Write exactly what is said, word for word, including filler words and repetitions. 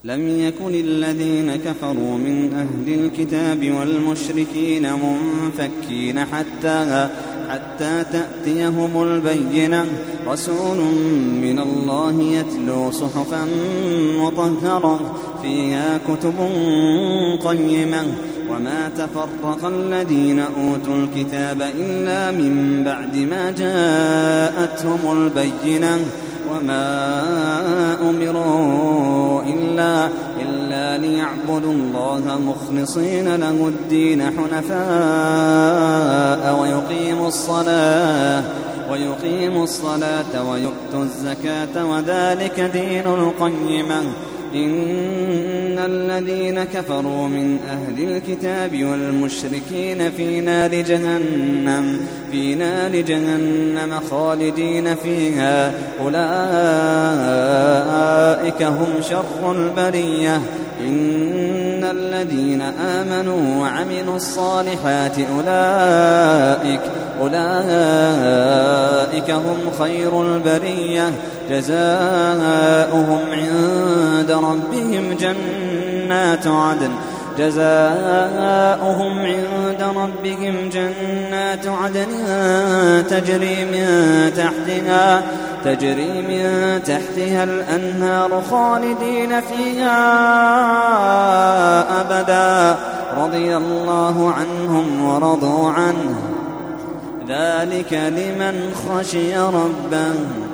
لم يكن الذين كفروا من أهل الكتاب والمشركين منفكين حتى حتى تأتيهم البينة رسول من الله يتلو صحفا مطهرة فيها كتب قيمة وما تفرق الذين أوتوا الكتاب إلا من بعد ما جاءتهم البينة وما أمروا إلا, إلا ليعبدوا الله مخلصين له الدين حنفاء ويقيموا الصلاة ويقيموا الصلاة ويؤتوا الزكاة وذلك دين القيمة إن الذين كفروا من أهل الكتاب والمشركين في نار جهنم في نار جهنم خالدين فيها أولئك هم شر البرية إن الذين آمنوا وعملوا الصالحات أولئك أولئك هم خير البرية جزاؤهم عند ربهم جنات عدن جزاؤهم عند ربهم جنات عدن تجري من تحتها تجري من تحتها الأنهار خالدين فيها أبدا رضي الله عنهم ورضوا عنه ذلك لمن خشي ربه